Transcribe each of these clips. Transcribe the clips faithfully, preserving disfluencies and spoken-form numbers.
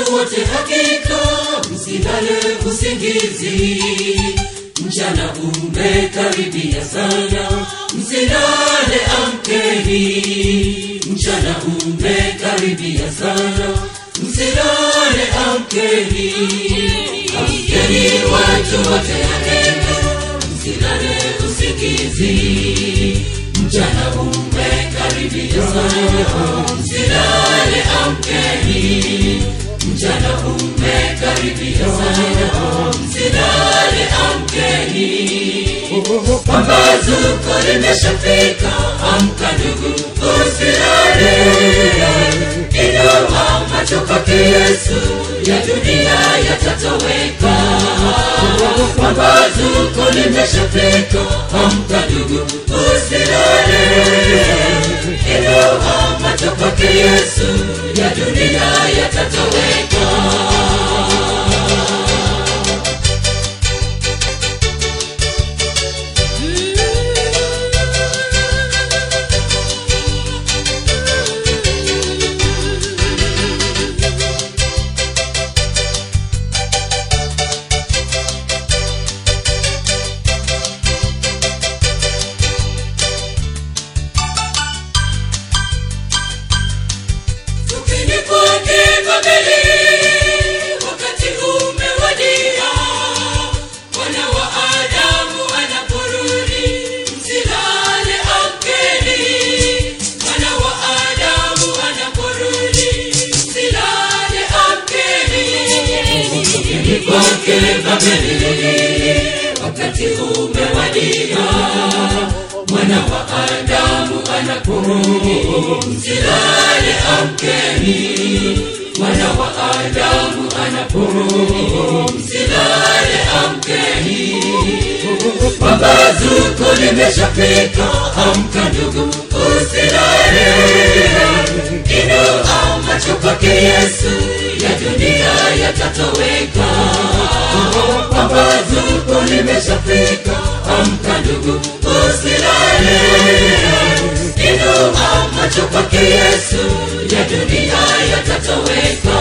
watu wote hakika msilale usingizi, mchana umekaribia sana, msilale amkeni, mchana umekaribia sana, msilale amkeni, amkeni watu wote hakika msilale usingizi, mchana umekaribia sana, msilale amkeni, mchana umekaribia sana, msilale amkeni, pambazuko limeshafika, amka ndugu usilale, inua macho kwake Yesu, ya dunia yatatoweka, pambazuko limeshafika, amka ndugu usilale, inua macho kwake Yesu, ya dunia yatatoweka. Wakati umewadia, mwana wa Adamu anaporudi, msilale amkeni, mwana wa Adamu anaporudi, msilale amkeni, pambazuko limeshafika, amka ndugu usilale, inua macho kwake Yesu, ya dunia yatatoweka, pambazuko limeshafika, amka ndugu usilale, inua macho kwake Yesu, ya dunia yatatoweka.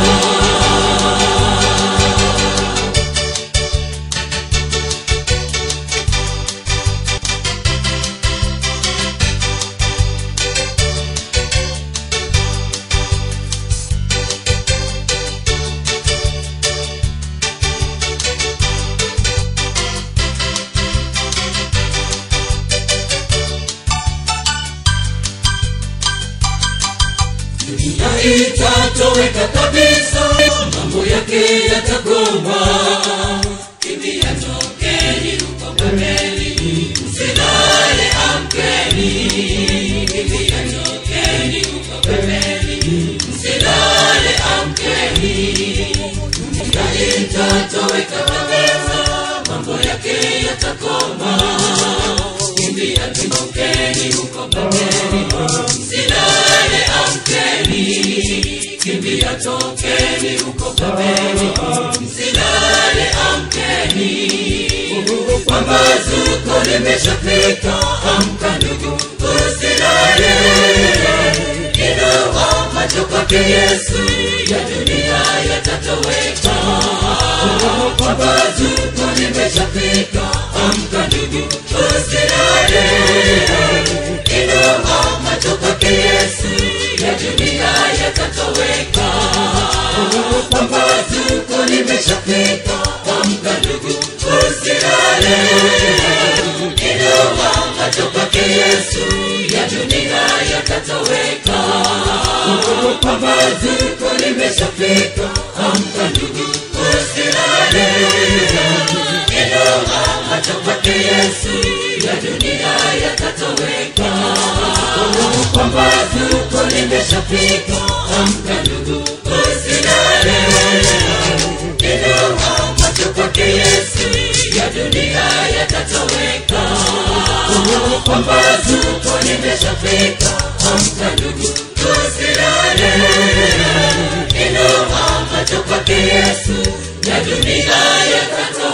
Dunia itatoweka kabisa, mambo yake yatagoma, kimbia tokeni huko Babeli, msilale amkeni, kimbia tokeni huko Babeli, msilale amkeni, dunia itatoweka kabisa, mambo yake yatagoma, kimbia tokeni huko Babeli, msilale amkeni, kimbia tokeni huko Babeli, msilale amkeni, pambazuko limeshafika, amka ndugu usilale, inua macho kwake Yesu, ya dunia yatatoweka, pambazuko limeshafika, amka ndugu usilale, inua macho kwake Yesu, ya dunia yatatoweka, pambazuko limeshafika, amka ndugu usilale, inua macho kwake Yesu, ya dunia yatatoweka, pambazuko limeshafika, amka ndugu usilale, inua macho kwake Yesu, ya dunia yatatoweka, pambazuko limeshafika, amka ndugu usilale, inua macho kwake Yesu, ya dunia yatatoweka, pambazuko limeshafika, amka ndugu usilale, inua macho kwake Yesu, ya dunia yatatoweka.